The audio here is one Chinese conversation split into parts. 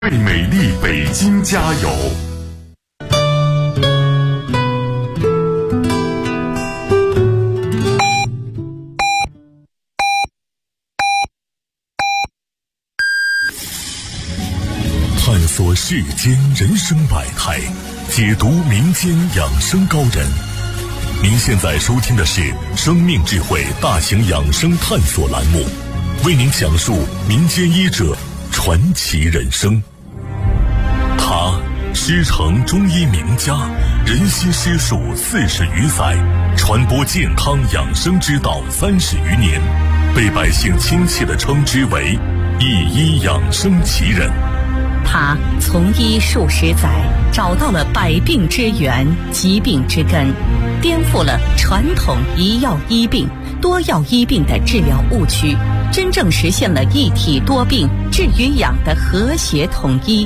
为美丽北京加油！探索世间人生百态，解读民间养生高人。您现在收听的是生命智慧大型养生探索栏目，为您讲述民间医者传奇人生。他师承中医名家，人心师术40余载，传播健康养生之道30余年，被百姓亲切地称之为一医养生奇人。 他从医数十载，找到了百病之源、疾病之根，颠覆了传统一药医病、多药医病的治疗误区，真正实现了一体多病、治与养的和谐统一。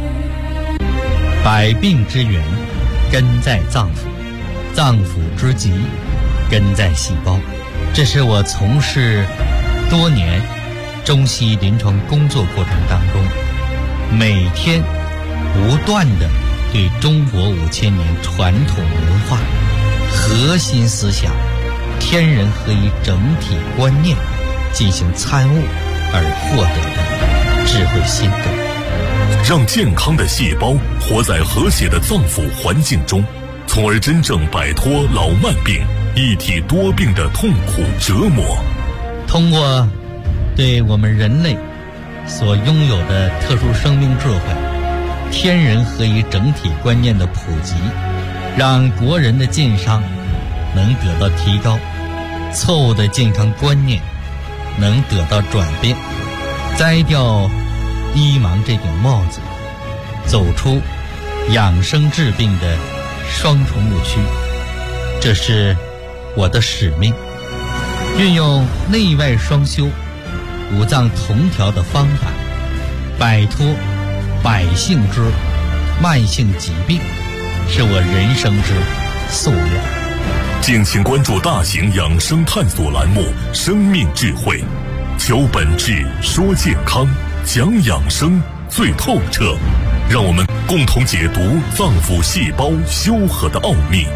百病之源根在脏腑，脏腑之疾根在细胞。这是我从事多年中西医临床工作过程当中，每天不断地对中国5000年传统文化核心思想天人合一整体观念进行参悟而获得的智慧心得。 让健康的细胞活在和谐的脏腑环境中，从而真正摆脱老慢病、一体多病的痛苦折磨。 通过对我们人类所拥有的特殊生命智慧、天人合一整体观念的普及，让国人的健康能得到提高，错误的健康观念能得到转变，摘掉医盲这顶帽子，走出养生治病的双重误区。这是我的使命，运用内外双修、五脏同调的方法，摆脱百姓之慢性疾病，是我人生之夙愿。 敬请关注大型养生探索栏目《生命智慧》，求本质，说健康，讲养生最透彻，让我们共同解读脏腑细胞修和的奥秘。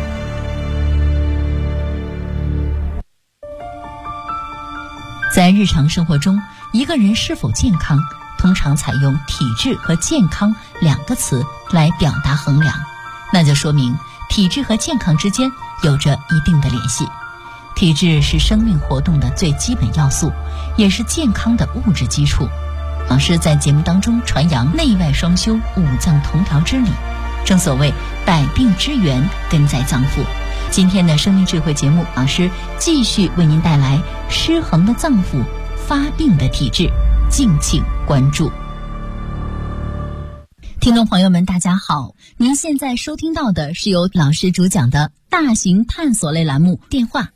在日常生活中，一个人是否健康，通常采用体质和健康2个词来表达衡量，那就说明体质和健康之间有着一定的联系。体质是生命活动的最基本要素，也是健康的物质基础。老师在节目当中传扬内外双修、五脏同调之理，正所谓百病之源根在脏腑。今天的生命智慧节目，老师继续为您带来失衡的脏腑、发病的体质，敬请关注。听众朋友们大家好，您现在收听到的是由老师主讲的大型探索类栏目，电话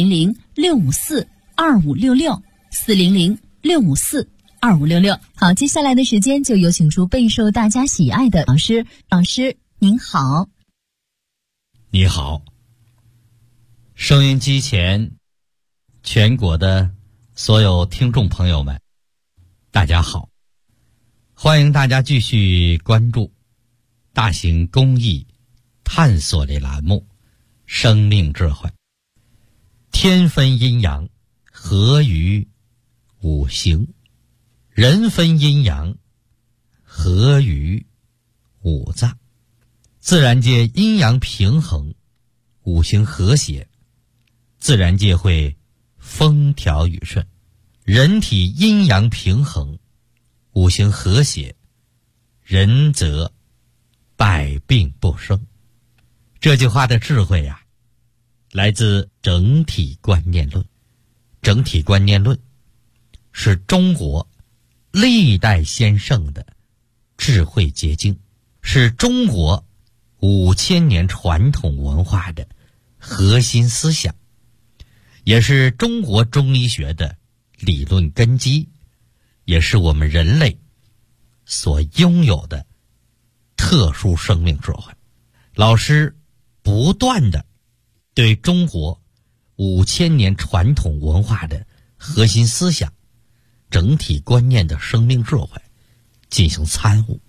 400-654-2566 400-654-2566。好，接下来的时间就有请出备受大家喜爱的老师。老师您好。 你好，收音机前全国的所有听众朋友们大家好，欢迎大家继续关注大型公益探索类栏目生命智慧。天分阴阳，合于五行；人分阴阳，合于五脏。自然界阴阳平衡，五行和谐，自然界会风调雨顺。人体阴阳平衡，五行和谐，人则百病不生。这句话的智慧呀，来自整体观念论。整体观念论是中国历代先圣的智慧结晶，是中国5000年传统文化的核心思想，也是中国中医学的理论根基，也是我们人类所拥有的特殊生命智慧。老师不断的对中国5000年传统文化的核心思想、整体观念的生命智慧进行参悟，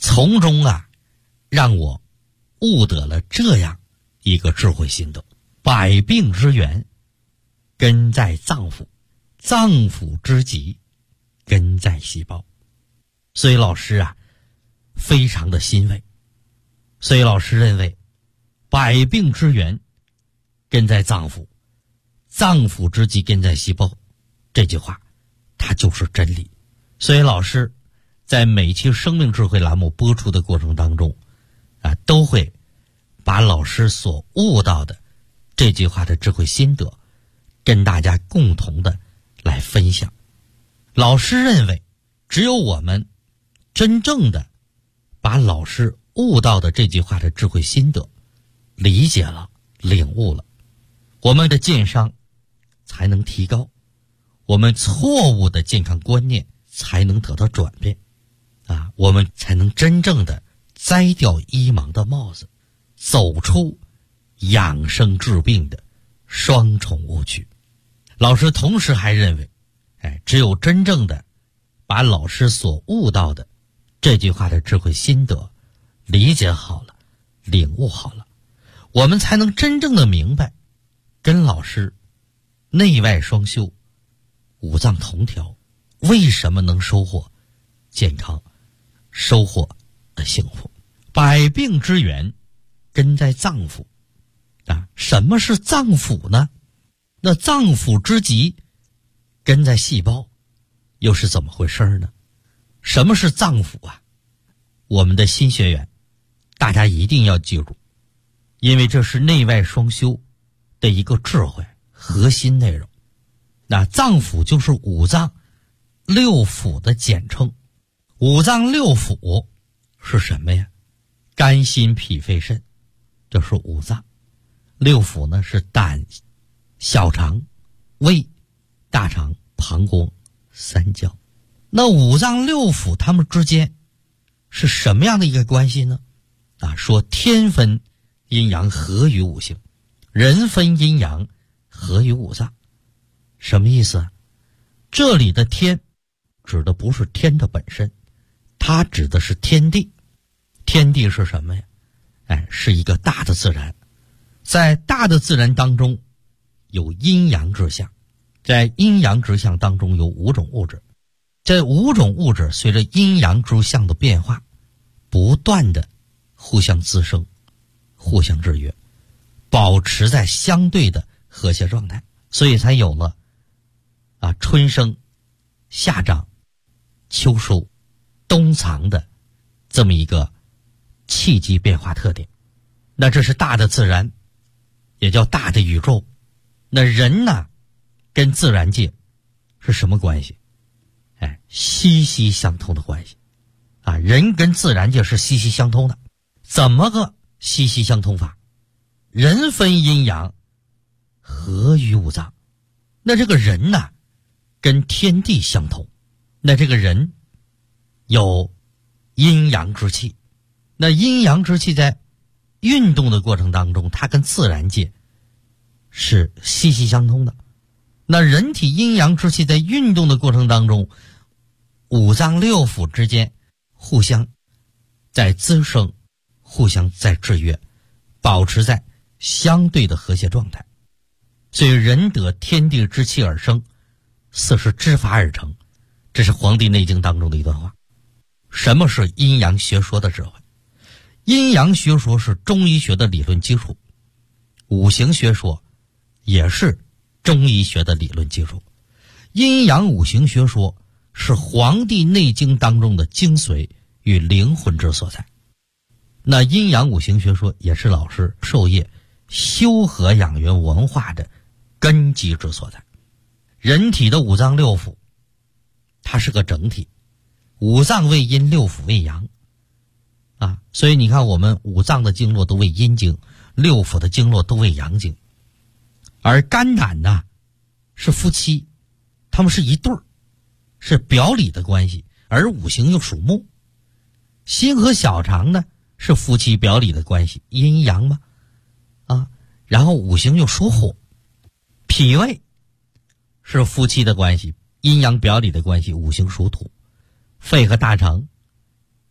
从中让我悟得了这样一个智慧心得：百病之源根在脏腑，脏腑之疾根在细胞。所以老师非常的欣慰。所以老师认为，百病之源根在脏腑，脏腑之疾根在细胞，这句话它就是真理。所以老师在每期生命智慧栏目播出的过程当中都会把老师所悟到的这句话的智慧心得跟大家共同的来分享。老师认为，只有我们真正的把老师悟到的这句话的智慧心得理解了、领悟了，我们的健康才能提高，我们错误的健康观念才能得到转变我们才能真正的摘掉医盲的帽子，走出养生治病的双重误区。老师同时还认为，只有真正的把老师所悟到的这句话的智慧心得理解好了、领悟好了，我们才能真正的明白，跟老师内外双修、五脏同调，为什么能收获健康、收获幸福。百病之源根在脏腑什么是脏腑呢？那脏腑之疾根在细胞，又是怎么回事呢？什么是脏腑我们的新学员大家一定要记住，因为这是内外双修的一个智慧核心内容。那脏腑就是五脏六腑的简称。五脏六腑是什么呀？肝心脾肺肾，这是五脏。六腑呢是胆、小肠、胃、大肠、膀胱、三焦。那五脏六腑它们之间是什么样的一个关系呢？说天分阴阳合于五行，人分阴阳合于五脏。什么意思？这里的天指的不是天的本身，它指的是天地。天地是什么呀？是一个大的自然。在大的自然当中有阴阳之象，在阴阳之象当中有五种物质。这五种物质随着阴阳之象的变化，不断的互相滋生、互相制约，保持在相对的和谐状态，所以才有了春生、夏长、秋收、冬藏的这么一个气机变化特点。那这是大的自然，也叫大的宇宙。那人呢，跟自然界是什么关系？息息相通的关系人跟自然界是息息相通的。怎么个息息相通法？人分阴阳合于五脏。那这个人呢，跟天地相通。那这个人有阴阳之气，那阴阳之气在运动的过程当中，它跟自然界是息息相通的。那人体阴阳之气在运动的过程当中，五脏六腑之间互相在滋生，互相在制约，保持在相对的和谐状态。所以人得天地之气而生，四时之法而成，这是《黄帝内经》当中的一段话。什么是阴阳学说的智慧？阴阳学说是中医学的理论基础，五行学说也是中医学的理论基础。阴阳五行学说是《黄帝内经》当中的精髓与灵魂之所在。那阴阳五行学说也是老师授业修和养元文化的根基之所在。人体的五脏六腑它是个整体，五脏为阴，六腑为阳所以你看我们五脏的经络都为阴经，六腑的经络都为阳经。而肝胆呢是夫妻，他们是一对儿，是表里的关系，而五行又属木。心和小肠呢是夫妻表里的关系，阴阳嘛然后五行又属火。脾胃是夫妻的关系，阴阳表里的关系，五行属土。肺和大肠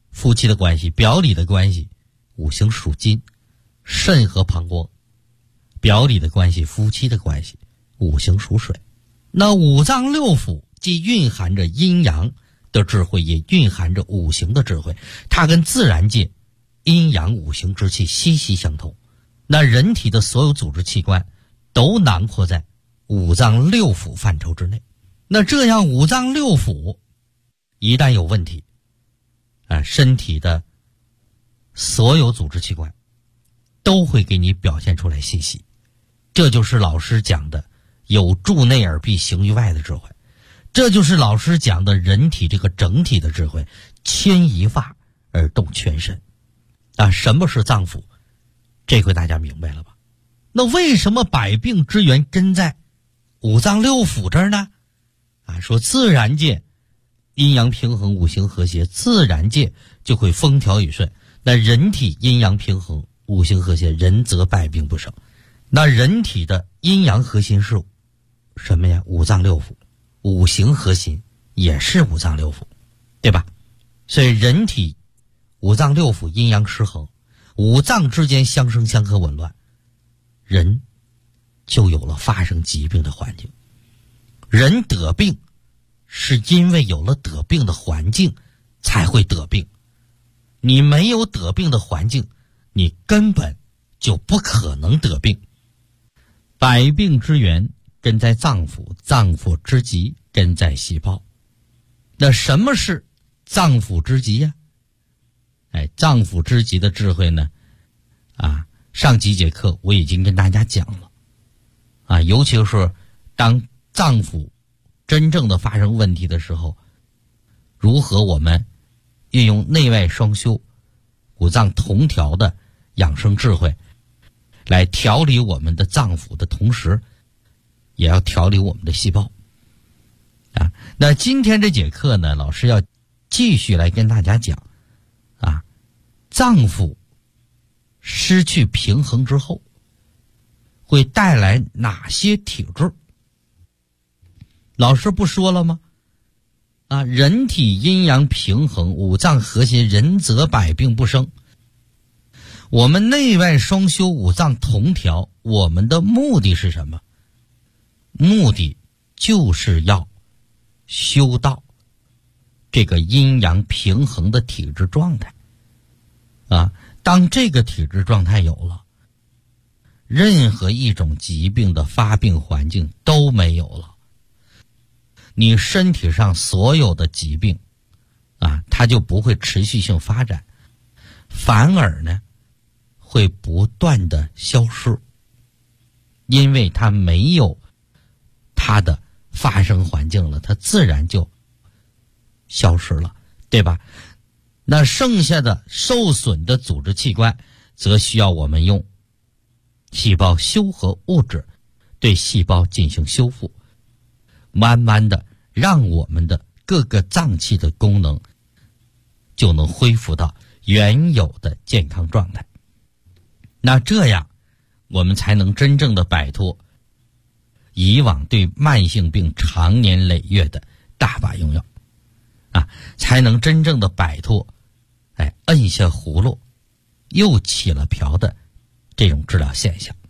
夫妻的关系，表里的关系，五行属金，肾和膀胱。表里的关系，夫妻的关系，五行属水。那五脏六腑既蕴含着阴阳的智慧，也蕴含着五行的智慧，它跟自然界阴阳五行之气息息相通。那人体的所有组织器官都囊括在五脏六腑范畴之内。那这样五脏六腑一旦有问题，身体的所有组织器官都会给你表现出来信息。这就是老师讲的有助内而必行于外的智慧，这就是老师讲的人体这个整体的智慧，牵一发而动全身。什么是脏腑？这回大家明白了吧？那为什么百病之源根在五脏六腑这儿呢？说自然界阴阳平衡，五行和谐，自然界就会风调雨顺。那人体阴阳平衡，五行和谐，人则百病不生。那人体的阴阳核心是什么呀？五脏六腑。五行核心也是五脏六腑，对吧？所以人体五脏六腑阴阳失衡，五脏之间相生相克紊乱，人就有了发生疾病的环境。人得病是因为有了得病的环境才会得病，你没有得病的环境，你根本就不可能得病。百病之源根在脏腑，脏腑之极根在细胞。那什么是脏腑之极呀？脏腑之极的智慧呢？上几节课我已经跟大家讲了。尤其是当脏腑真正的发生问题的时候，如何我们运用内外双修、五脏同调的养生智慧，来调理我们的脏腑的同时，也要调理我们的细胞。那今天这节课呢，老师要继续来跟大家讲脏腑失去平衡之后会带来哪些体质。老师不说了吗？人体阴阳平衡，五脏和谐，人则百病不生。我们内外双修，五脏同调，我们的目的是什么？目的就是要修到这个阴阳平衡的体质状态。当这个体质状态有了，任何一种疾病的发病环境都没有了。你身体上所有的疾病它就不会持续性发展，反而呢会不断的消失，因为它没有它的发生环境了，它自然就消失了，对吧？那剩下的受损的组织器官则需要我们用细胞修合物质对细胞进行修复，慢慢的让我们的各个脏器的功能就能恢复到原有的健康状态。那这样我们才能真正的摆脱以往对慢性病长年累月的大把用药才能真正的摆脱摁下葫芦又起了瓢的这种治疗现象。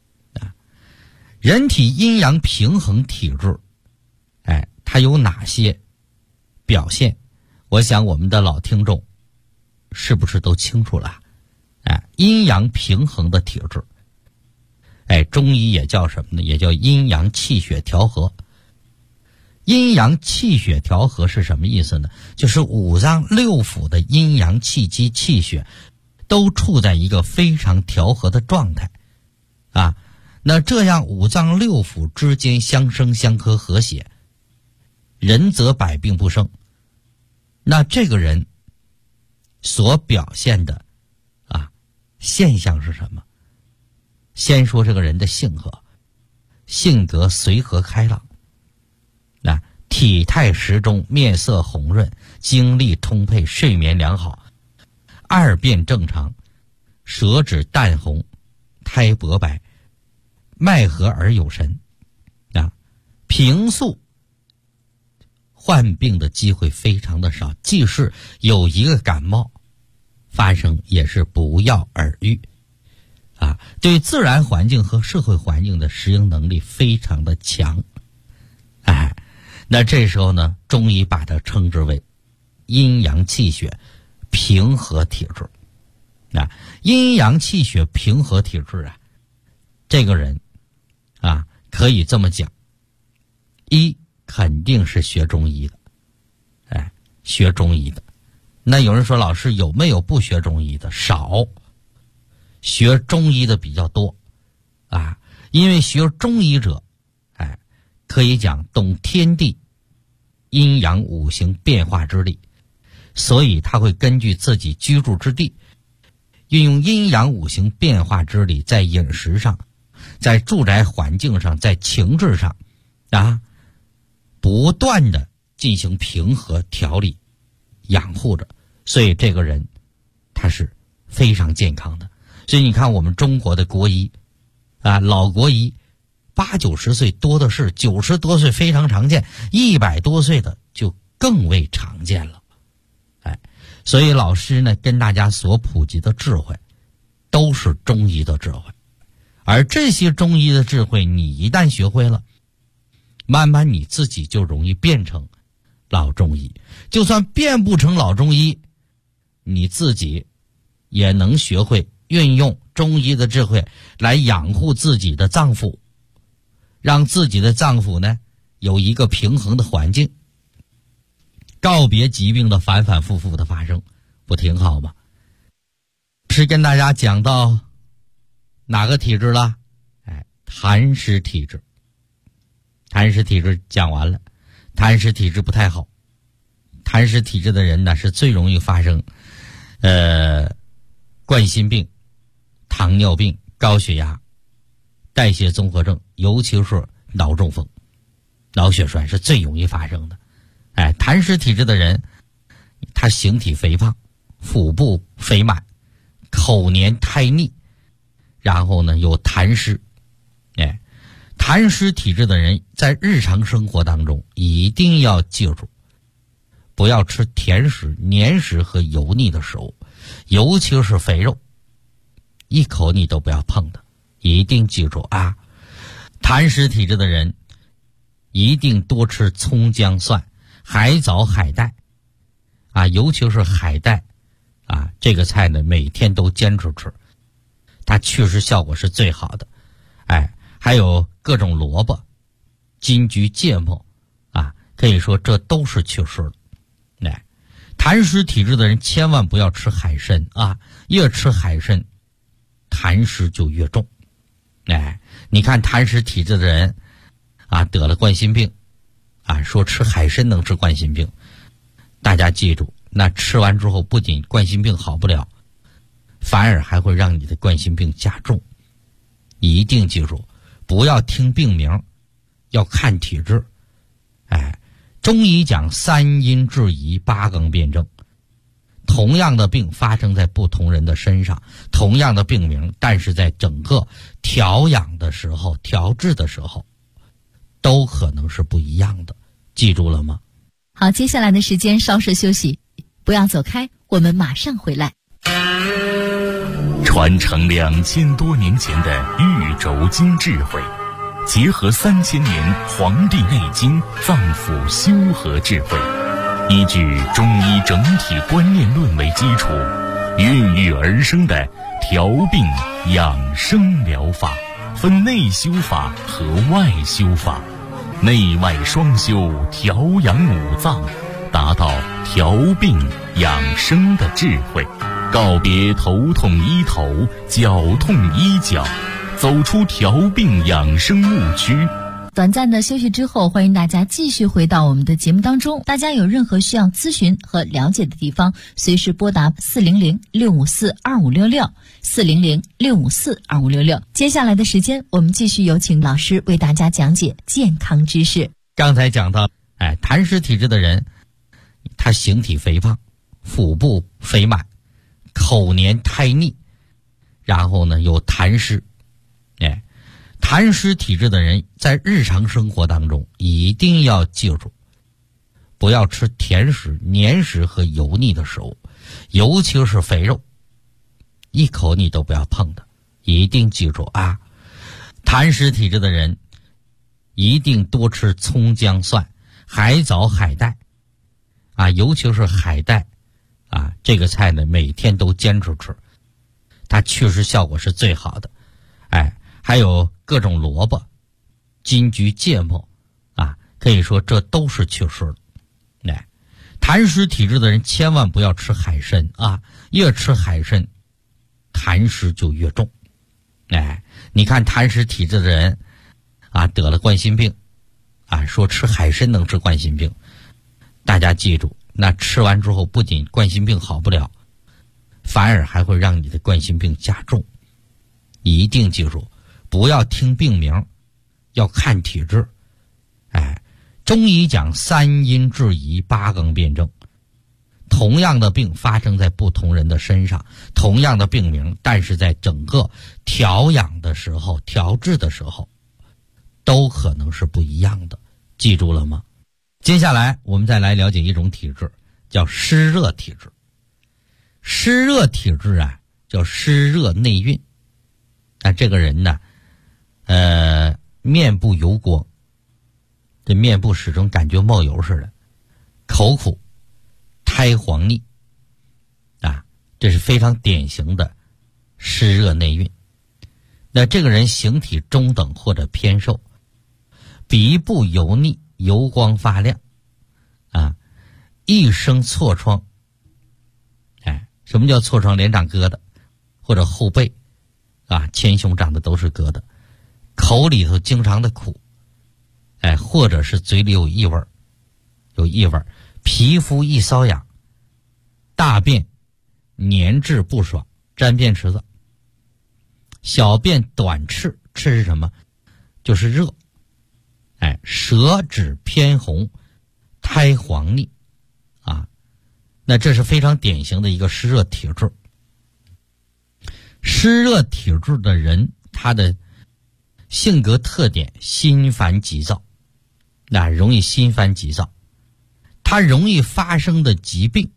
人体阴阳平衡体质它有哪些表现？我想我们的老听众是不是都清楚了？阴阳平衡的体质，中医也叫什么呢？也叫阴阳气血调和。阴阳气血调和是什么意思呢？就是五脏六腑的阴阳气机气血都处在一个非常调和的状态那这样五脏六腑之间相生相克和谐，人则百病不生。那这个人所表现的现象是什么？先说这个人的性格随和开朗，体态适中，面色红润，精力充沛，睡眠良好，二便正常，舌质淡红，苔薄白，脉和而有神平素患病的机会非常的少，即使有一个感冒发生，也是不药而愈啊。对自然环境和社会环境的适应能力非常的强。那这时候呢，中医把它称之为阴阳气血平和体质。阴阳气血平和体质啊，这个人啊，可以这么讲，一肯定是学中医的，学中医的。那有人说，老师有没有不学中医的？少，学中医的比较多啊。因为学中医者，可以讲懂天地阴阳五行变化之力，所以他会根据自己居住之地，运用阴阳五行变化之力，在饮食上，在住宅环境上，在情志上不断的进行平和调理养护着，所以这个人他是非常健康的。所以你看我们中国的国医老国医80、90岁多的是，90多岁非常常见，100多岁的就更为常见了。所以老师呢跟大家所普及的智慧都是中医的智慧，而这些中医的智慧你一旦学会了，慢慢你自己就容易变成老中医。就算变不成老中医，你自己也能学会运用中医的智慧来养护自己的脏腑，让自己的脏腑呢有一个平衡的环境，告别疾病的反反复复的发生，不挺好吗？是跟大家讲到哪个体质了？痰湿体质。痰湿体质讲完了，痰湿体质不太好。痰湿体质的人呢，是最容易发生冠心病、糖尿病、高血压、代谢综合症，尤其是脑中风、脑血栓是最容易发生的。痰湿体质的人，他形体肥胖，腹部肥满，口黏苔腻，然后呢有痰湿。痰湿体质的人在日常生活当中一定要记住，不要吃甜食、黏食和油腻的食物，尤其是肥肉，一口你都不要碰的，一定记住啊！痰湿体质的人一定多吃葱姜蒜、海藻、海带尤其是海带这个菜呢每天都坚持吃，它祛湿效果是最好的。还有各种萝卜、金桔、芥末可以说这都是祛湿的。痰湿体质的人千万不要吃海参越吃海参痰湿就越重。你看痰湿体质的人得了冠心病说吃海参能治冠心病，大家记住，那吃完之后不仅冠心病好不了，反而还会让你的冠心病加重。一定记住，不要听病名，要看体质。中医讲3阴治宜8纲辩证，同样的病发生在不同人的身上，同样的病名，但是在整个调养的时候、调治的时候都可能是不一样的，记住了吗？ 好，接下来的时间稍事休息，不要走开，我们马上回来。 传承2000多年前的玉轴经智慧，结合3000年《黄帝内经》脏腑修和智慧，依据中医整体观念论为基础，孕育而生的调病养生疗法，分内修法和外修法，内外双修，调养五脏，达到调病养生的智慧，告别头痛医头、脚痛医脚，走出调病养生误区。 短暂的休息之后，欢迎大家继续回到我们的节目当中。大家有任何需要咨询和了解的地方，随时拨打400-654-2566 400-654-2566。接下来的时间，我们继续有请老师为大家讲解健康知识。 刚才讲到痰湿体质的人，他形体肥胖，腹部肥满，口黏苔腻，然后呢有痰湿。痰湿体质的人在日常生活当中一定要记住， 不要吃甜食、黏食和油腻的食物，尤其是肥肉，一口你都不要碰的。一定记住啊，痰湿体质的人一定多吃葱姜蒜、海藻、海带啊，尤其是海带啊，这个菜呢每天都坚持吃，它祛湿效果是最好的。还有各种萝卜、金桔、芥末啊，可以说这都是祛湿的。痰湿体质的人千万不要吃海参啊，越吃海参痰湿就越重。你看痰湿体质的人啊，得了冠心病啊，说吃海参能治冠心病，大家记住，那吃完之后不仅冠心病好不了，反而还会让你的冠心病加重。一定记住，不要听病名，要看体质。中医讲三阴治宜，八纲辩证。同样的病发生在不同人的身上，同样的病名，但是在整个调养的时候、调治的时候，都可能是不一样的。记住了吗？接下来我们再来了解一种体质，叫湿热体质。湿热体质啊，叫湿热内蕴。这个人呢，面部油光，这面部始终感觉冒油似的，口苦，苔黄腻啊，这是非常典型的湿热内蕴。那这个人形体中等或者偏瘦，鼻部油腻，油光发亮啊，一生痤疮。什么叫痤疮？脸长疙瘩，或者后背啊，前胸长的都是疙瘩，口里头经常的苦，或者是嘴里有异味，皮肤易瘙痒，大便粘滞不爽，沾便池子，小便短赤，赤是什么？就是热，舌质偏红，苔黄腻啊，那这是非常典型的一个湿热体质。湿热体质的人，他的性格特点心烦急躁，容易心烦急躁。他容易发生的疾病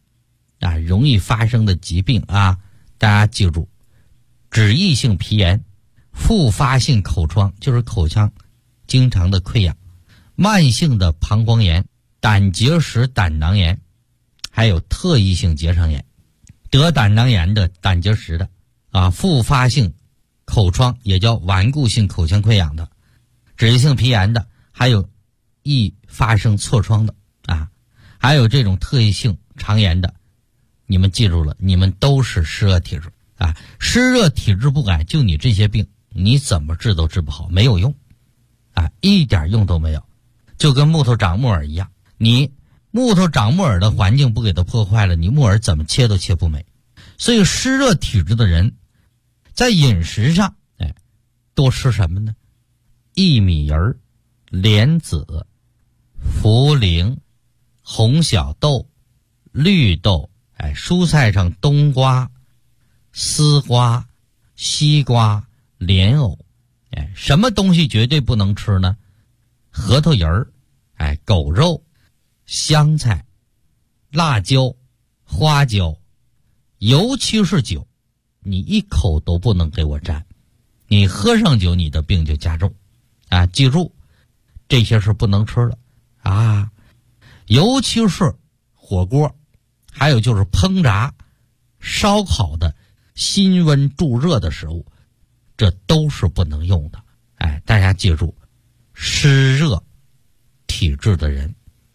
啊，大家记住，脂溢性皮炎、复发性口疮，就是口腔经常的溃疡，慢性的膀胱炎、胆结石、胆囊炎，还有特异性结肠炎。得胆囊炎的、胆结石的啊，复发性口疮也叫顽固性口腔溃疡的，脂溢性皮炎的，还有易发生痤疮的啊，还有这种特异性肠炎的，你们记住了，你们都是湿热体质啊。湿热体质不改，就你这些病，你怎么治都治不好，没有用啊，一点用都没有。就跟木头长木耳一样，你木头长木耳的环境不给它破坏了，你木耳怎么切都切不美。所以湿热体质的人在饮食上多吃什么呢？薏米仁、莲子、茯苓、红小豆、绿豆，蔬菜上冬瓜、丝瓜、西瓜、莲藕，什么东西绝对不能吃呢？核桃仁儿，狗肉、香菜、辣椒、花椒，尤其是酒，你一口都不能给我沾，你喝上酒，你的病就加重啊！记住，这些是不能吃的啊，尤其是火锅，还有就是烹炸、烧烤的辛温助热的食物，这都是不能用的。大家记住，湿热体质的人，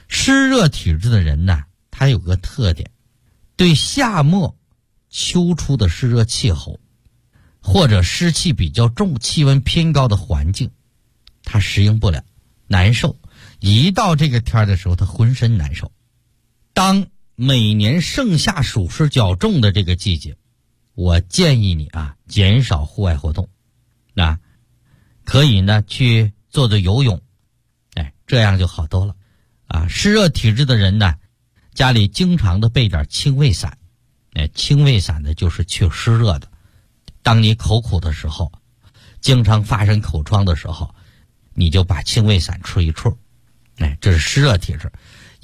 呢，他有个特点，对夏末秋初的湿热气候，或者湿气比较重、气温偏高的环境，他适应不了，难受。一到这个天的时候，他浑身难受。当每年盛夏暑湿较重的这个季节，我建议你啊，减少户外活动，可以呢去做做游泳，这样就好多了啊。湿热体质的人呢，家里经常的备点清胃散，清胃散呢就是去湿热的。当你口苦的时候，经常发生口疮的时候，你就把清胃散吃一处，这是湿热体质。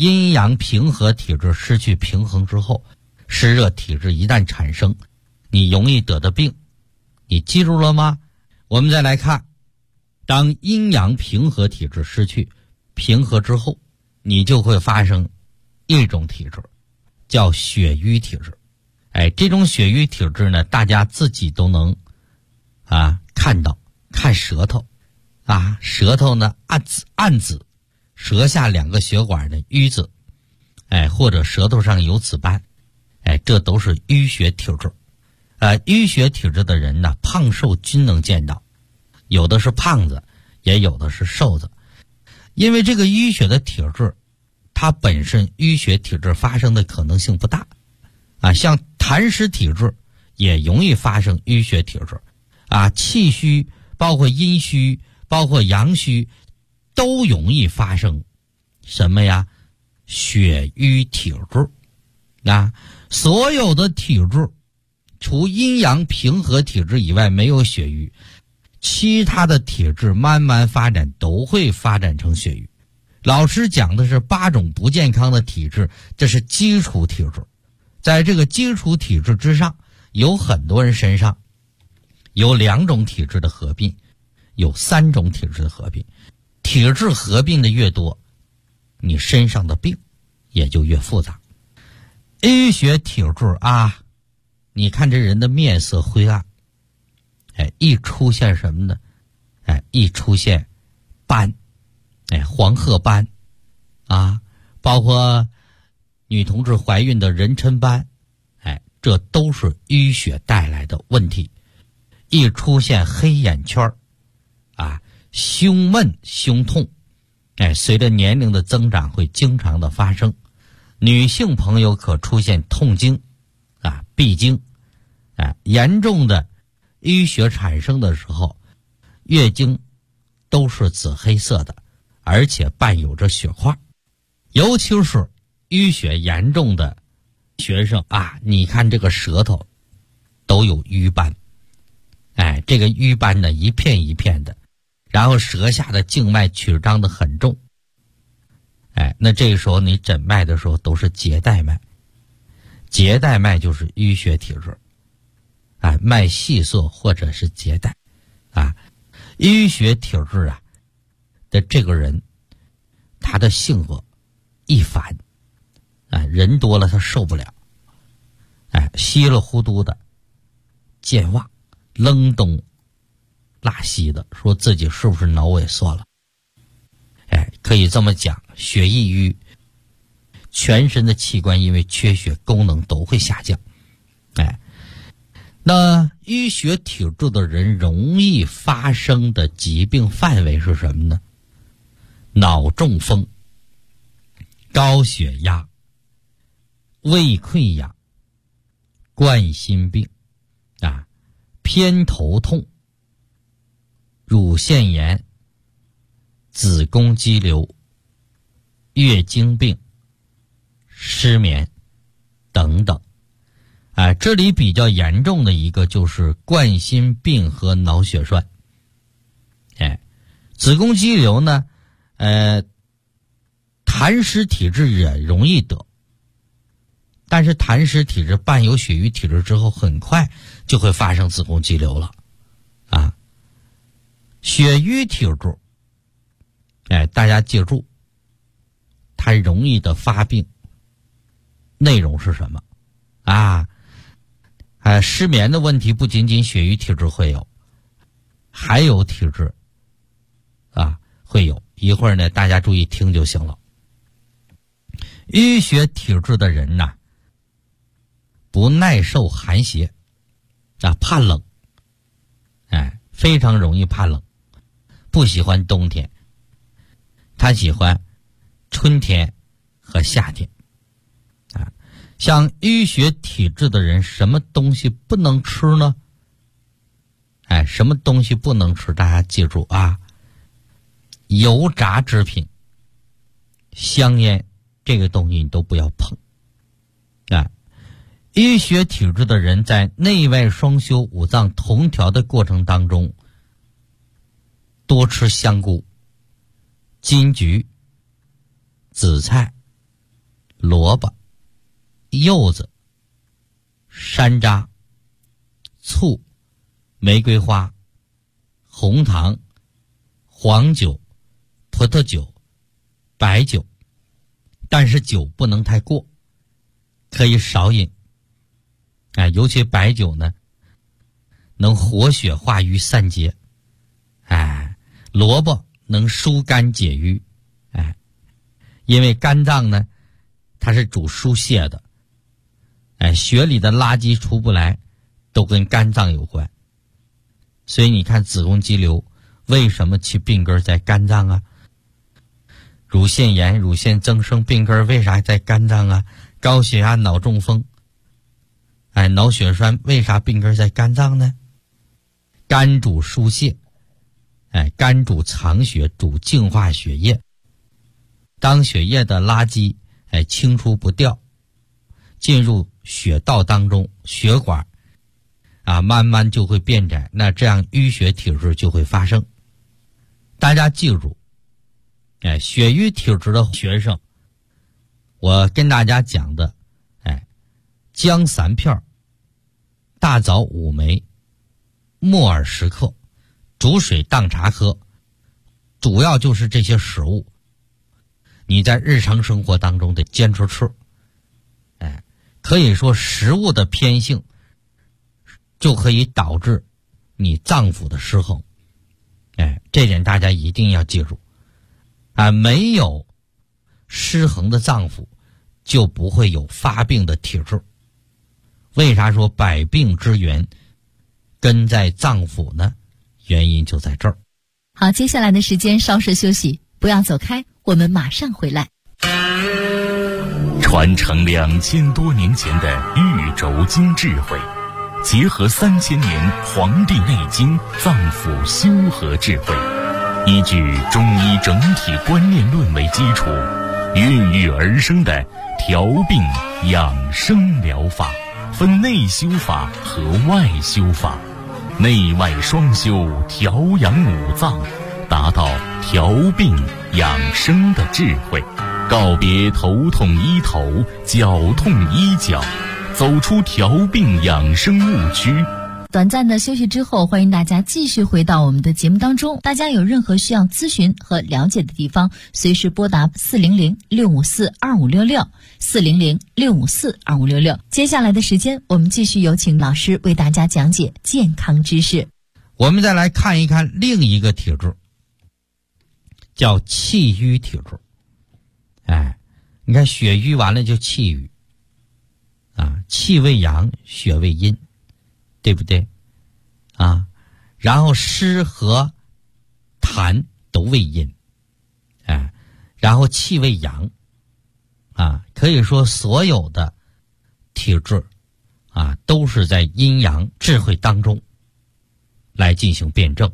阴阳平和体质失去平衡之后，湿热体质一旦产生，你容易得的病，你记住了吗？我们再来看，当阴阳平和体质失去平和之后，你就会发生一种体质，叫血瘀体质。这种血瘀体质呢，大家自己都能看到，看舌头舌头呢暗紫，舌下2个血管的瘀紫，或者舌头上有紫斑，这都是淤血体质。淤血体质的人呢，胖瘦均能见到，有的是胖子，也有的是瘦子。因为这个淤血的体质，它本身淤血体质发生的可能性不大像痰湿体质也容易发生淤血体质气虚，包括阴虚，包括阳虚，都容易发生什么呀？血瘀体质所有的体质除阴阳平和体质以外没有血瘀，其他的体质慢慢发展都会发展成血瘀。老师讲的是8种不健康的体质，这是基础体质。在这个基础体质之上，有很多人身上有2种体质的合并，有3种体质的合并。体质合并的越多，你身上的病也就越复杂。淤血体质你看这人的面色灰暗，一出现什么呢？一出现斑，黄褐斑包括女同志怀孕的妊娠斑，这都是淤血带来的问题。一出现黑眼圈胸闷胸痛，随着年龄的增长会经常的发生。女性朋友可出现痛经闭经严重的淤血产生的时候，月经都是紫黑色的，而且伴有着血块。尤其是淤血严重的学生你看这个舌头都有瘀斑，这个瘀斑呢一片一片的，然后舌下的静脉曲张的很重，那这个时候你诊脉的时候都是结带脉，结带脉就是淤血体质脉细涩或者是结带淤血体质的这个人，他的性格易烦人多了他受不了稀里糊涂的健忘，愣东拉西的，说自己是不是脑萎缩了可以这么讲，血易瘀，全身的器官因为缺血功能都会下降那淤血体质的人容易发生的疾病范围是什么呢？脑中风、高血压、胃溃疡、冠心病偏头痛、乳腺炎、子宫肌瘤、月经病、失眠等等这里比较严重的一个就是冠心病和脑血栓子宫肌瘤呢痰湿体质也容易得，但是痰湿体质伴有血瘀体质之后，很快就会发生子宫肌瘤了血瘀体质大家记住，它容易的发病内容是什么失眠的问题不仅仅血瘀体质会有，还有体质会有，一会儿呢大家注意听就行了。淤血体质的人不耐受寒邪怕冷非常容易怕冷，不喜欢冬天，他喜欢春天和夏天像淤血体质的人，什么东西不能吃呢？什么东西不能吃？大家记住油炸制品、香烟这个东西你都不要碰淤血体质的人在内外双修、五脏同调的过程当中，多吃香菇、金桔、紫菜、 萝卜、柚子、山楂、醋、玫瑰花、红糖、黄酒、葡萄酒、白酒，但是酒不能太过，可以少饮。尤其白酒呢，能活血化瘀散结。萝卜能疏肝解郁。因为肝脏呢，它是主疏泄的。血里的垃圾出不来，都跟肝脏有关。所以你看子宫肌瘤为什么其病根在肝脏啊？乳腺炎、乳腺增生病根为啥在肝脏啊？高血压、脑中风、脑血栓为啥病根在肝脏呢？肝主疏泄，肝主藏血，主净化血液。当血液的垃圾清除不掉，进入血道当中，血管慢慢就会变窄，那这样淤血体质就会发生。大家记住，血瘀体质的学生，我跟大家讲的，姜3片，大枣5枚，木耳10克，煮水当茶喝，主要就是这些食物，你在日常生活当中得坚持吃。可以说食物的偏性就可以导致你脏腑的失衡。这点大家一定要记住。没有失衡的脏腑，就不会有发病的体质。为啥说百病之源根在脏腑呢？原因就在这儿。 好，接下来的时间稍事休息，不要走开，我们马上回来。 传承2000多年前的玉轴经智慧，结合3000年《黄帝内经》脏腑修和智慧，依据中医整体观念论为基础，孕育而生的调病养生疗法，分内修法和外修法，内外双修，调养五脏，达到调病养生的智慧。告别头痛医头，脚痛医脚，走出调病养生误区。 短暂的休息之后，欢迎大家继续回到我们的节目当中。大家有任何需要咨询和了解的地方，随时拨打400-654-2566 400-654-2566。接下来的时间，我们继续有请老师为大家讲解健康知识。 我们再来看一看另一个体质，叫气瘀体质。你看血瘀完了就气瘀气为阳，血为阴，对不对然后湿和痰都为阴，然后气为阳可以说所有的体质都是在阴阳智慧当中来进行辩证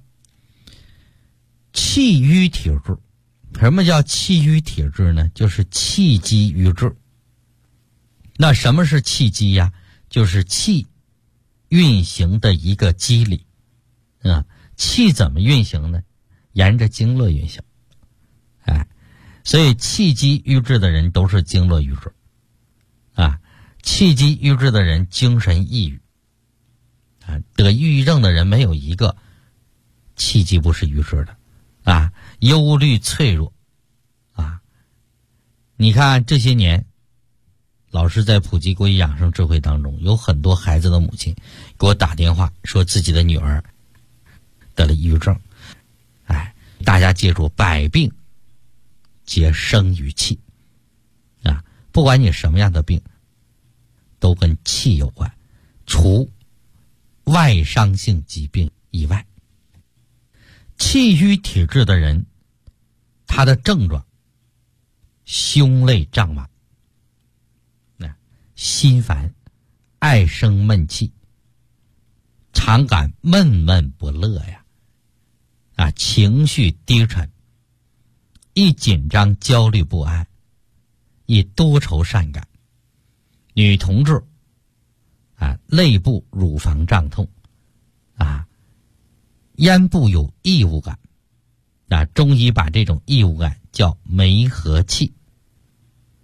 气瘀体质。什么叫气瘀体质呢？就是气机瘀滞。那什么是气机呀？就是气运行的一个机理气怎么运行呢？沿着经络运行。所以气机瘀滞的人都是经络瘀滞气机瘀滞的人精神抑郁得抑郁症的人没有一个气机不是瘀滞的忧虑脆弱你看这些年老师在普及国医养生智慧当中，有很多孩子的母亲给我打电话说自己的女儿得了抑郁症。大家记住，百病皆生于气不管你什么样的病都跟气有关，除外伤性疾病以外。气瘀体质的人，他的症状胸肋胀满，心烦，爱生闷气，常感闷闷不乐情绪低沉，易紧张焦虑不安，易多愁善感。女同志肋部乳房胀痛咽部有异物感中医把这种异物感叫梅核气。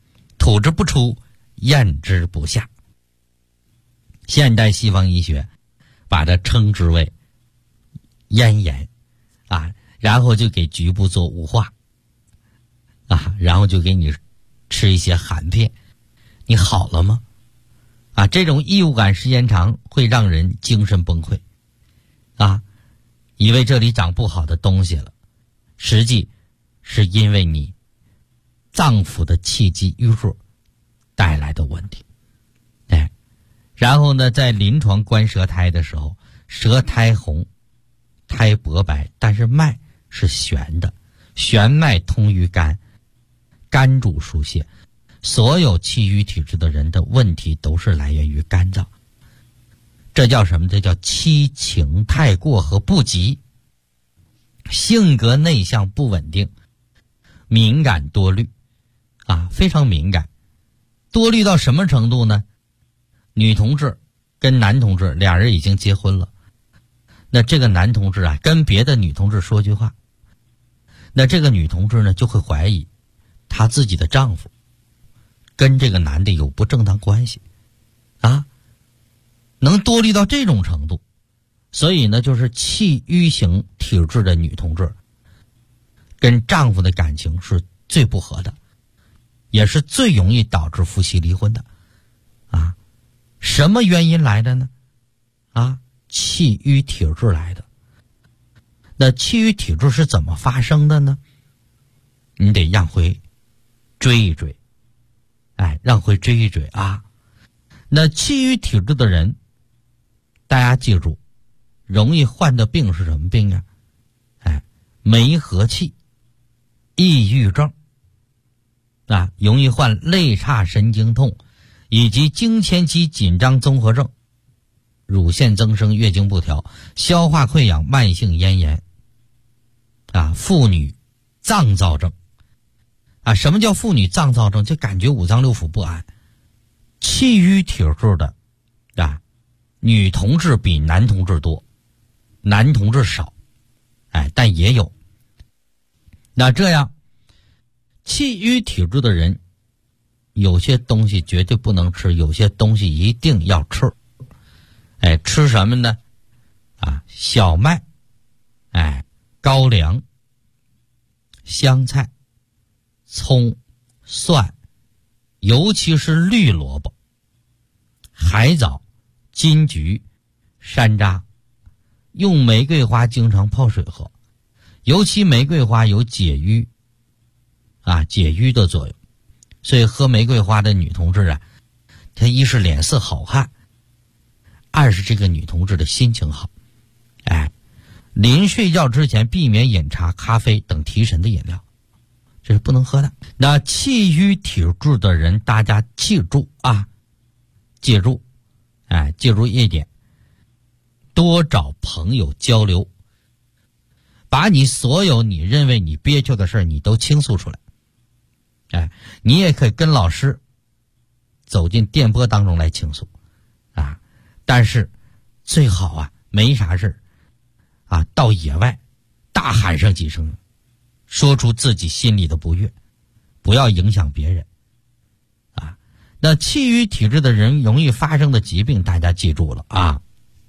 吐之不出，咽之不下。现代西方医学把它称之为咽炎啊，然后就给局部做雾化啊，然后就给你吃一些含片，你好了吗？啊，这种异物感时间长会让人精神崩溃啊，以为这里长不好的东西了，实际是因为你脏腑的气机淤弱带来的问题。哎，然后呢，在临床观舌苔的时候，舌苔红，苔薄白，但是脉是悬的，悬脉通于肝，肝主疏泄。所有气郁体质的人的问题都是来源于肝脏，这叫什么？这叫七情太过和不及，性格内向不稳定，敏感多虑啊，非常敏感。多虑到什么程度呢？女同志跟男同志俩人已经结婚了，那这个男同志啊跟别的女同志说句话，那这个女同志呢就会怀疑她自己的丈夫跟这个男的有不正当关系啊，能多虑到这种程度。所以呢，就是气郁型体质的女同志跟丈夫的感情是最不和的，也是最容易导致夫妻离婚的啊。什么原因来的呢？啊，气郁体质来的。那气郁体质是怎么发生的呢？你得让回追一追，哎，让回追一追啊。那气郁体质的人，大家记住，容易患的病是什么病啊？哎，梅核气、抑郁症啊，容易患肋叉神经痛以及经前期紧张综合症、乳腺增生、月经不调、消化溃疡、慢性咽炎啊，妇女脏躁症啊。什么叫妇女脏躁症？就感觉五脏六腑不安。气郁体质的啊，女同志比男同志多，男同志少，哎，但也有。那这样气郁体质的人，有些东西绝对不能吃，有些东西一定要吃。哎，吃什么呢？啊，小麦，哎，高粱、香菜、葱、蒜，尤其是绿萝卜、海藻、金桔、山楂。用玫瑰花经常泡水喝，尤其玫瑰花有解郁啊，解郁的作用。所以喝玫瑰花的女同志啊，她一是脸色好看，二是这个女同志的心情好。哎，临睡觉之前避免饮茶、咖啡等提神的饮料，这是不能喝的。那气郁体质的人，大家记住啊，记住，哎，记住一点，多找朋友交流，把你所有你认为你憋屈的事你都倾诉出来。哎，你也可以跟老师走进电波当中来倾诉啊，但是最好啊没啥事啊，到野外大喊上几声，说出自己心里的不悦，不要影响别人啊。那气郁体质的人容易发生的疾病，大家记住了啊，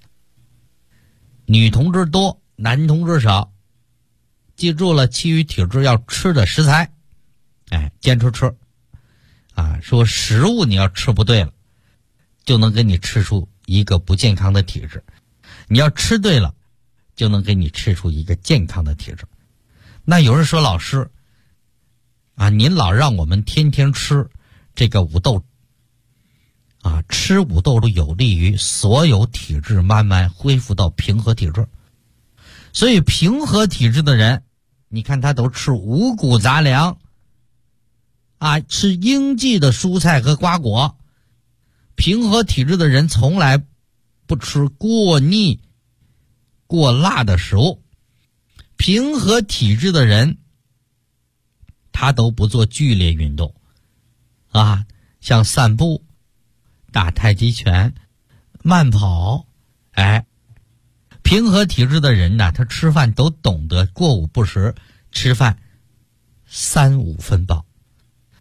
女同志多，男同志少。记住了，气郁体质要吃的食材，哎，坚持吃啊。说食物你要吃不对了，就能给你吃出一个不健康的体质，你要吃对了，就能给你吃出一个健康的体质。那有人说，老师啊，您老让我们天天吃这个五豆啊，吃五豆都有利于所有体质慢慢恢复到平和体质。所以平和体质的人，你看他都吃五谷杂粮啊，吃应季的蔬菜和瓜果。平和体质的人从来不吃过腻过辣的食物。平和体质的人他都不做剧烈运动啊，像散步、打太极拳、慢跑。哎，平和体质的人呢，他吃饭都懂得过午不食，吃饭3-5分饱。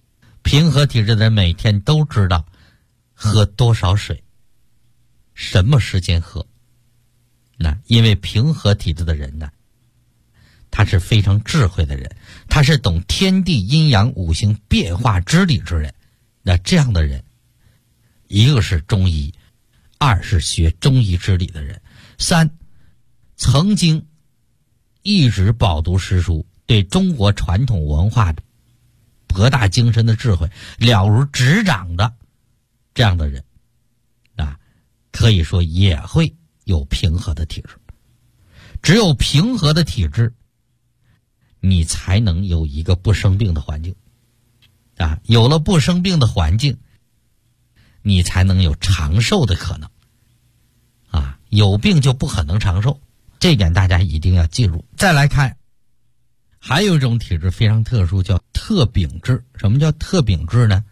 平和体质的人每天都知道喝多少水，什么时间喝。那因为平和体质的人呢，他是非常智慧的人，他是懂天地阴阳五行变化之理之人。那这样的人，一个是中医，二是学中医之理的人，三曾经一直饱读诗书，对中国传统文化的博大精深的智慧了如指掌的这样的人啊，可以说也会有平和的体质。只有平和的体质，你才能有一个不生病的环境啊，有了不生病的环境，你才能有长寿的可能啊，有病就不可能长寿，这点大家一定要记住。再来看，还有一种体质非常特殊，叫特禀质。什么叫特禀质呢？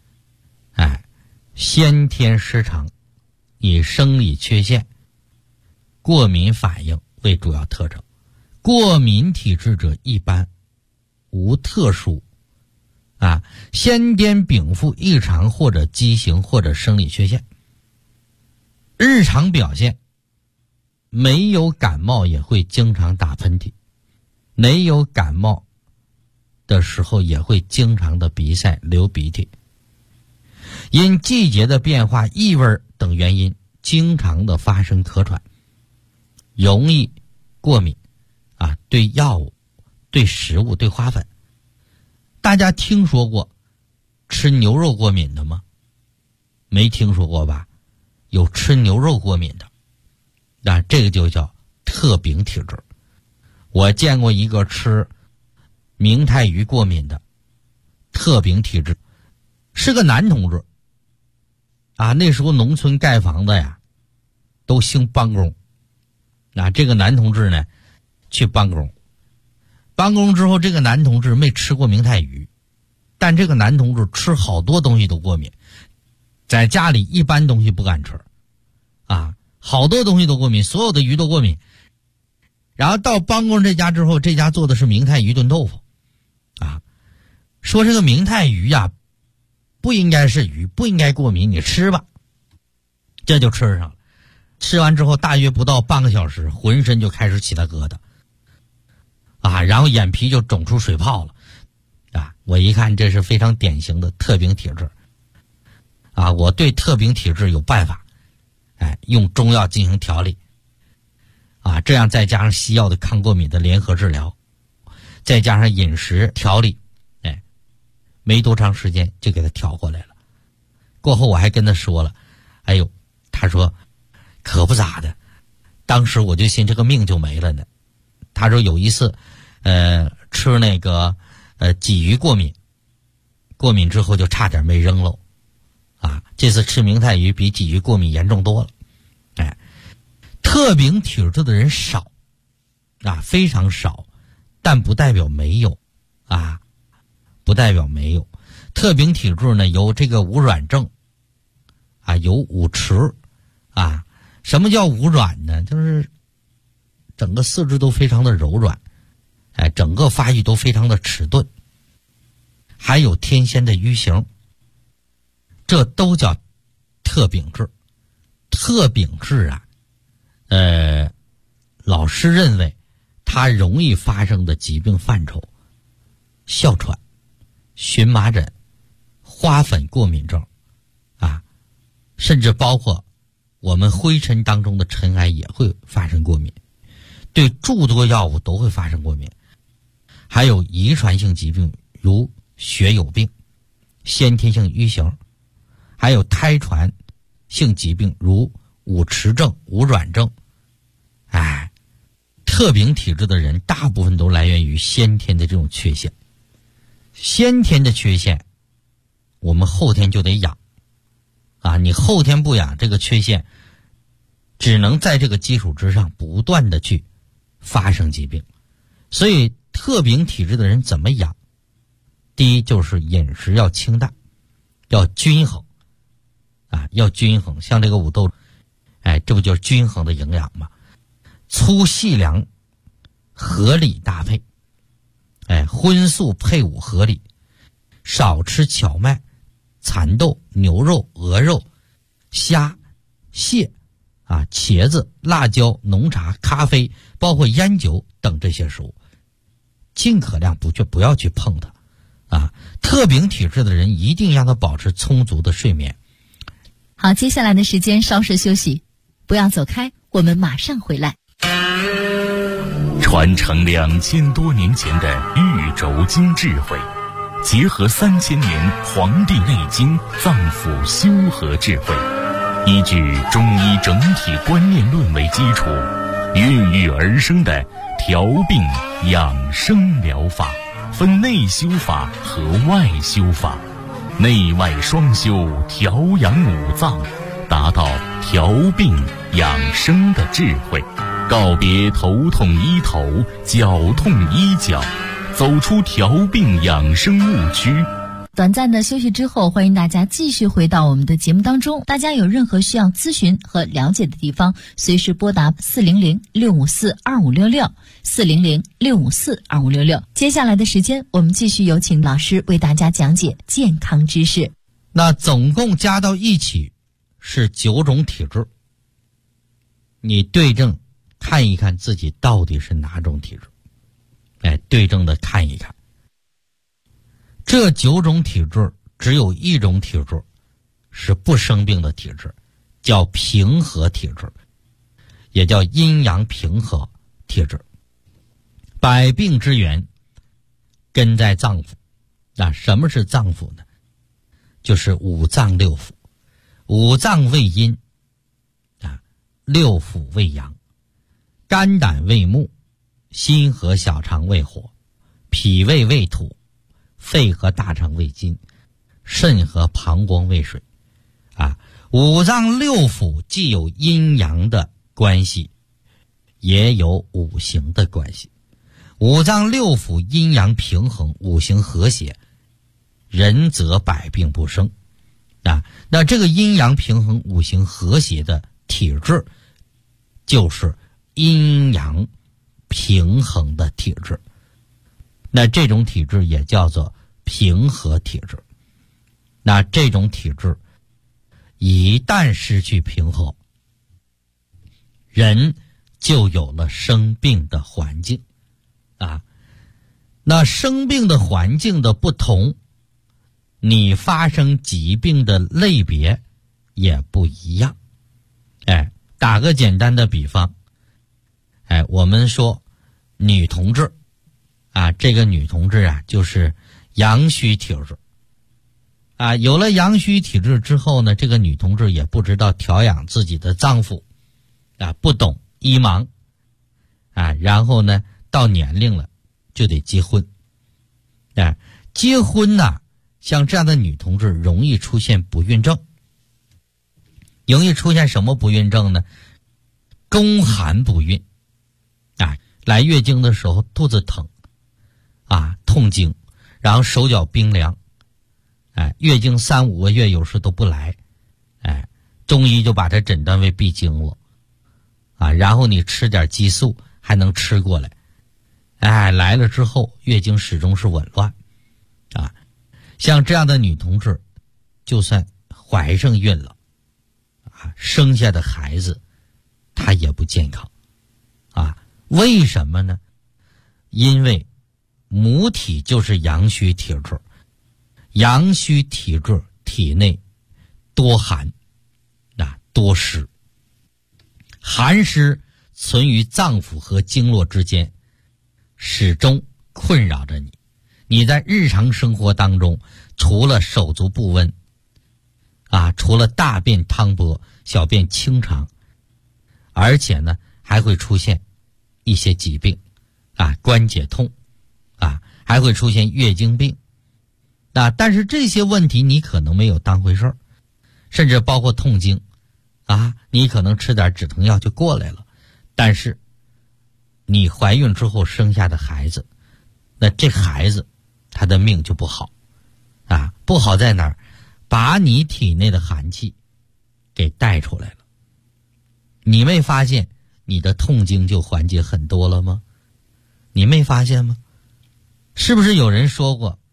先天失常，以生理缺陷、过敏反应为主要特征。过敏体质者一般无特殊先天禀赋异常或者畸形或者生理缺陷。日常表现没有感冒也会经常打喷嚏，没有感冒的时候也会经常的鼻塞流鼻涕，因季节的变化、异味等原因经常的发生咳喘，容易过敏对药物、对食物、对花粉。大家听说过吃牛肉过敏的吗？没听说过吧？有吃牛肉过敏的，这个就叫特禀体质。我见过一个吃明太鱼过敏的特禀体质，是个男同志那时候农村盖房子呀都兴帮工，这个男同志呢去帮工之后，这个男同志没吃过明太鱼，但这个男同志吃好多东西都过敏，在家里一般东西不敢吃好多东西都过敏，所有的鱼都过敏。然后到帮工这家之后，这家做的是明太鱼炖豆腐说这个明太鱼不应该是鱼，不应该过敏，你吃吧。这就吃上了，吃完之后大约不到半个小时，浑身就开始起大疙瘩然后眼皮就肿出水泡了我一看这是非常典型的特禀体质我对特禀体质有办法用中药进行调理这样再加上西药的抗过敏的联合治疗，再加上饮食调理没多长时间就给他调过来了。过后我还跟他说了，他说可不咋的，当时我就信这个命就没了呢。他说有一次吃那个鲫鱼过敏之后就差点没扔喽这次吃明太鱼比鲫鱼过敏严重多了。特禀体质的人少非常少，但不代表没有不代表没有。特禀体质呢有这个无软症有五迟什么叫无软呢？就是整个四肢都非常的柔软整个发育都非常的迟钝，还有天仙的瘀形，这都叫特禀质。特禀质老师认为它容易发生的疾病范畴：哮喘、荨麻疹、花粉过敏症甚至包括我们灰尘当中的尘埃也会发生过敏，对诸多药物都会发生过敏，还有遗传性疾病如血友病、先天性瘀形，还有胎传性疾病如五迟症、无软症。特禀体质的人大部分都来源于先天的这种缺陷，先天的缺陷我们后天就得养你后天不养，这个缺陷只能在这个基础之上不断的去发生疾病。所以特禀体质的人怎么养？第一就是饮食要清淡，要均衡要均衡。像这个五豆这不就是均衡的营养吗？粗细粮合理搭配荤素配伍合理， 少吃荞麦、蚕豆、牛肉、鹅肉、虾、蟹茄子、辣椒、浓茶、咖啡，包括烟酒等这些食物，尽可量不要去碰它特禀体质的人一定让他保持充足的睡眠。 好，接下来的时间稍事休息，不要走开，我们马上回来。 传承2000多年前的玉轴经智慧，结合3000年《黄帝内经》脏腑修和智慧，依据中医整体观念论为基础，孕育而生的调病养生疗法，分内修法和外修法，内外双修，调养五脏，达到调病养生的智慧，告别头痛医头，脚痛医脚，走出调病养生误区。 短暂的休息之后，欢迎大家继续回到我们的节目当中。大家有任何需要咨询和了解的地方，随时拨打400-654-2566，400-654-2566。接下来的时间，我们继续有请老师为大家讲解健康知识。 那总共加到一起是9种体质，你对症看一看自己到底是哪种体质，对症的看一看。这9种体质只有一种体质是不生病的体质，叫平和体质，也叫阴阳平和体质。百病之源根在脏腑。什么是脏腑呢？就是五脏六腑。五脏为阴六腑为阳，肝胆为木，心和小肠为火，脾胃为土，肺和大肠为金，肾和膀胱为水。五脏六腑既有阴阳的关系，也有五行的关系。五脏六腑阴阳平衡，五行和谐，人则百病不生。那这个阴阳平衡、五行和谐的体质，就是阴阳平衡的体质。那这种体质也叫做平和体质。那这种体质一旦失去平衡，人就有了生病的环境那生病的环境的不同，你发生疾病的类别也不一样。打个简单的比方，我们说女同志这个女同志就是阳虚体质有了阳虚体质之后呢，这个女同志也不知道调养自己的脏腑不懂医盲然后呢到年龄了就得结婚结婚像这样的女同志容易出现不孕症。容易出现什么不孕症呢？宫寒不孕来月经的时候肚子疼痛经，然后手脚冰凉月经3、5个月有时都不来中医就把它诊断为闭经了然后你吃点激素还能吃过来来了之后月经始终是紊乱像这样的女同志就算怀上孕了生下的孩子她也不健康为什么呢？因为母体就是阳虚体质，阳虚体质体内多寒多湿，寒湿存于脏腑和经络之间，始终困扰着你。你在日常生活当中，除了手足不温除了大便汤薄、小便清长，而且呢还会出现一些疾病关节痛还会出现月经病但是这些问题你可能没有当回事儿，甚至包括痛经你可能吃点止疼药就过来了，但是你怀孕之后生下的孩子，那这孩子他的命就不好不好在哪儿？把你体内的寒气给带出来了。你没发现你的痛经就缓解很多了吗？你没发现吗？是不是有人说过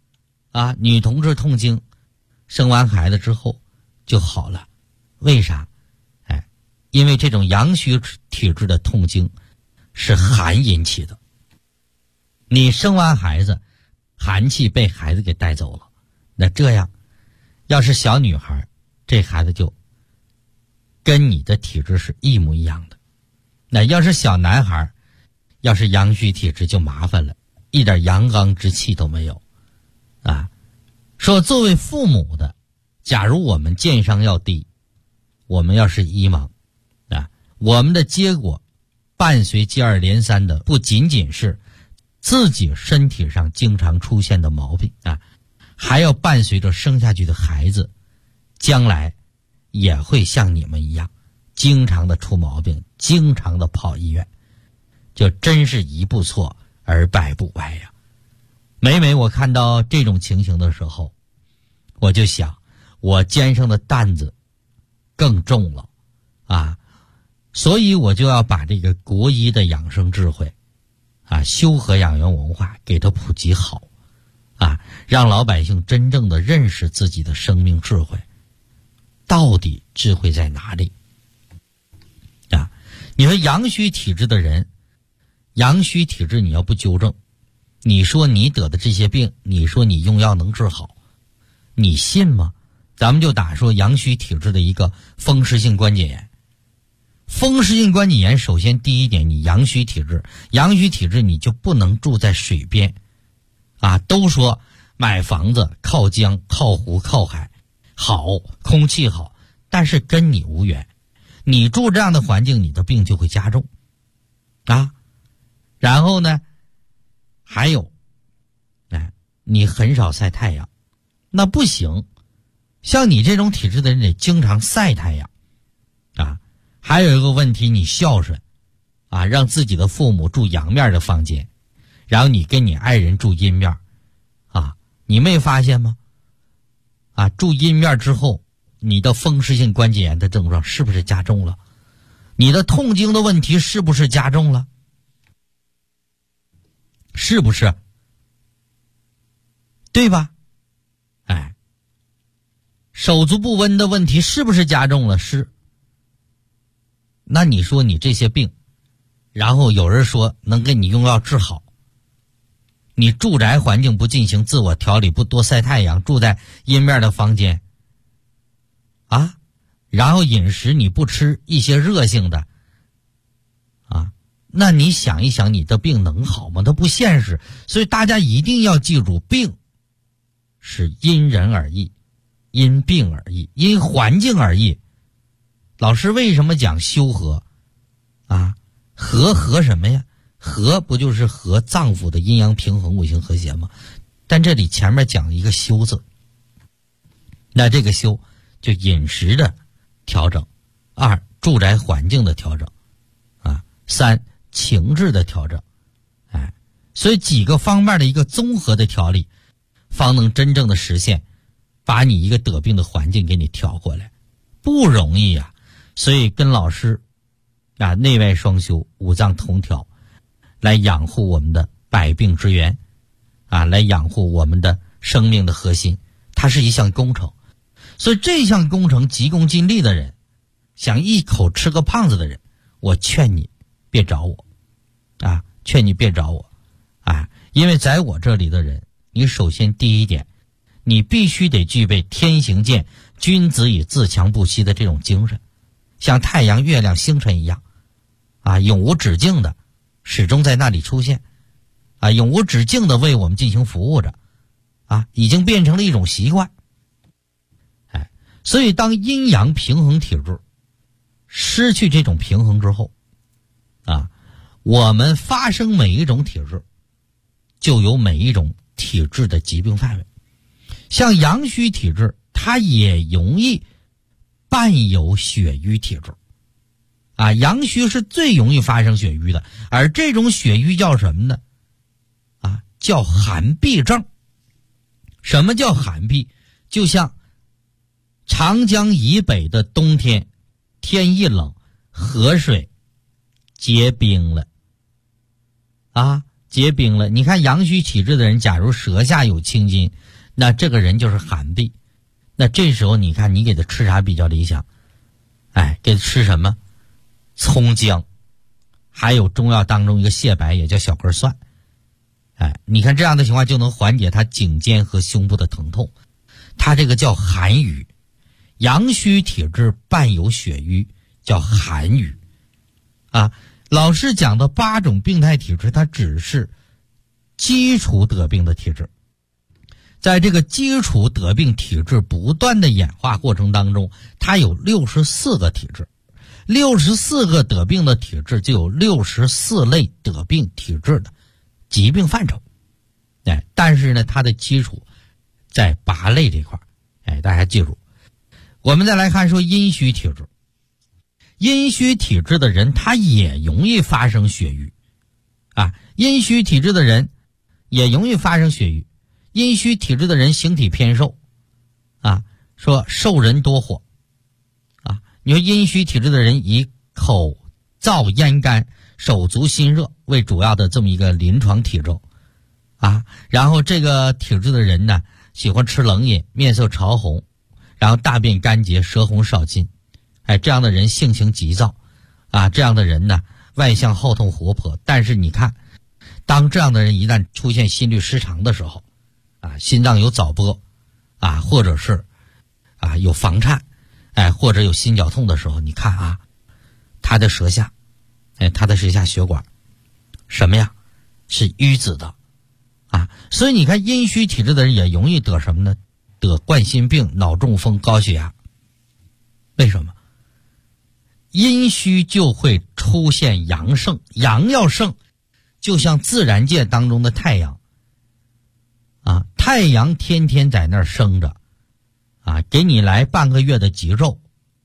啊，女同志痛经，生完孩子之后就好了。为啥？因为这种阳虚体质的痛经是寒引起的。你生完孩子，寒气被孩子给带走了，那这样要是小女孩，这孩子就跟你的体质是一模一样的。那要是小男孩，要是阳虚体质就麻烦了，一点阳刚之气都没有啊。说作为父母的，假如我们健商要低，我们要是遗忘啊，我们的结果伴随接二连三的不仅仅是自己身体上经常出现的毛病啊，还要伴随着生下去的孩子将来也会像你们一样经常的出毛病，经常的跑医院，就真是一步错而百步歪呀。每每我看到这种情形的时候，我就想我肩上的担子更重了啊，所以我就要把这个国医的养生智慧啊，修和养元文化给它普及好啊，让老百姓真正的认识自己的生命智慧，到底智慧在哪里啊？你说阳虚体质的人，阳虚体质你要不纠正，你说你得的这些病，你说你用药能治好，你信吗？咱们就打说阳虚体质的一个风湿性关节炎。风湿性关节炎首先第一点，你阳虚体质，阳虚体质你就不能住在水边啊。都说买房子靠江靠湖靠海好，空气好，但是跟你无缘，你住这样的环境，你的病就会加重啊。然后呢还有你很少晒太阳，那不行，像你这种体质的人得经常晒太阳啊。还有一个问题，你孝顺啊，让自己的父母住阳面的房间，然后你跟你爱人住阴面啊，你没发现吗？啊，住阴面之后，你的风湿性关节炎的症状是不是加重了？你的痛经的问题是不是加重了？是不是？对吧？手足不温的问题是不是加重了？是。那你说你这些病，然后有人说能给你用药治好，你住宅环境不进行自我调理，不多晒太阳，住在阴面的房间啊，然后饮食你不吃一些热性的啊，那你想一想，你的病能好吗？它不现实。所以大家一定要记住，病是因人而异，因病而异，因环境而异。老师为什么讲修和啊？和什么呀？和不就是和脏腑的阴阳平衡、五行和谐吗？但这里前面讲一个修字，那这个修就饮食的调整，2住宅环境的调整啊，3情志的调整，所以几个方面的一个综合的调理，方能真正的实现把你一个得病的环境给你调过来，不容易啊。所以跟老师啊，内外双修，五脏同调，来养护我们的百病之源啊，来养护我们的生命的核心，它是一项工程。所以这项工程急功近利的人，想一口吃个胖子的人，我劝你别找我啊，劝你别找我啊，因为在我这里的人，你首先第一点，你必须得具备天行健，君子以自强不息的这种精神，像太阳、月亮、星辰一样啊，永无止境的始终在那里出现啊，永无止境的为我们进行服务着啊，已经变成了一种习惯。所以当阴阳平衡体质失去这种平衡之后啊，我们发生每一种体质就有每一种体质的疾病范围。像阳虚体质，它也容易伴有血瘀体质啊，阳虚是最容易发生血瘀的，而这种血瘀叫什么呢？啊，叫寒痹症。什么叫寒痹？就像长江以北的冬天，天一冷，河水结冰了啊，结冰了。你看阳虚体质的人，假如舌下有青筋， 那这个人就是寒痹。那这时候你看你给他吃啥比较理想？给他吃什么？葱姜，还有中药当中一个蟹白，也叫小根蒜。你看这样的情况就能缓解他颈肩和胸部的疼痛。他这个叫寒郁，阳虚体质伴有血瘀，叫寒郁。老师讲的8种病态体质，它只是基础得病的体质。在这个基础得病体质不断的演化过程当中，它有64个体质，64个得病的体质就有64类得病体质的疾病范畴。但是呢，它的基础在8类这块。大家记住。我们再来看说阴虚体质。阴虚体质的人他也容易发生血瘀。阴虚体质的人也容易发生血瘀。阴虚体质的人形体偏瘦。说瘦人多火。你说阴虚体质的人以口燥咽干、手足心热为主要的这么一个临床体征。然后这个体质的人呢，喜欢吃冷饮，面色潮红，然后大便干结，舌红少津。这样的人性情急躁。这样的人呢，外向好动活泼。但是你看，当这样的人一旦出现心律失常的时候，心脏有早搏，或者是有房颤，或者有心绞痛的时候，你看他的舌下，他的舌下血管什么呀？是淤紫的。所以你看阴虚体质的人也容易得什么呢？得冠心病、脑中风、高血压。为什么？阴虚就会出现阳盛，阳要盛，就像自然界当中的太阳。太阳天天在那儿生着，给你来半个月的极昼。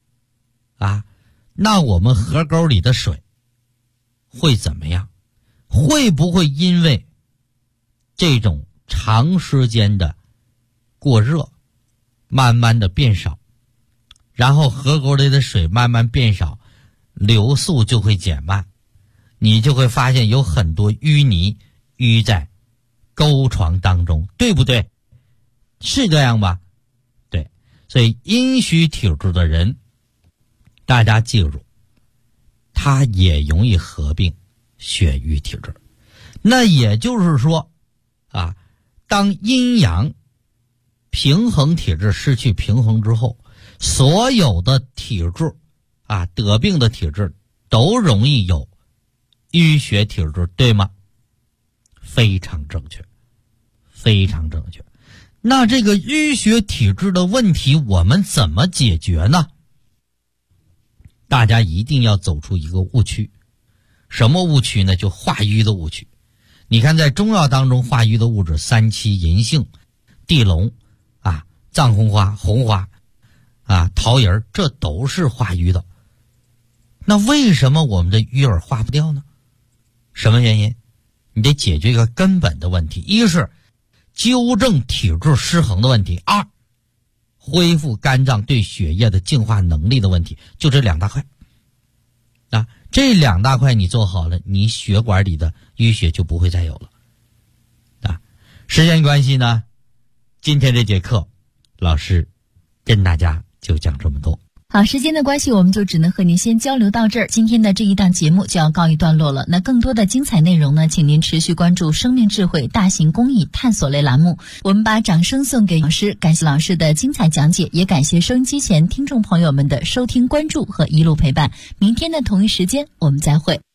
那我们河沟里的水会怎么样？会不会因为这种长时间的过热，慢慢的变少，然后河沟里的水慢慢变少，流速就会减慢，你就会发现有很多淤泥淤在沟床当中，对不对？是这样吧？对。所以阴虚体质的人，大家记住，他也容易合并血瘀体质。那也就是说当阴阳平衡体质失去平衡之后，所有的体质得病的体质都容易有淤血体质，对吗？非常正确，非常正确。那这个淤血体质的问题我们怎么解决呢？大家一定要走出一个误区。什么误区呢？就化瘀的误区。你看在中药当中化瘀的物质，三七、银杏、地龙藏红花、红花桃仁，这都是化瘀的。那为什么我们的瘀儿化不掉呢？什么原因？你得解决一个根本的问题。一是纠正体质失衡的问题，二恢复肝脏对血液的净化能力的问题。就这2大块这2大块你做好了，你血管里的淤血就不会再有了。时间关系呢，今天这节课老师跟大家就讲这么多。 好，时间的关系，我们就只能和您先交流到这儿。今天的这一档节目就要告一段落了。那更多的精彩内容呢，请您持续关注生命智慧大型公益探索类栏目。我们把掌声送给老师，感谢老师的精彩讲解，也感谢收音机前听众朋友们的收听关注和一路陪伴。明天的同一时间我们再会。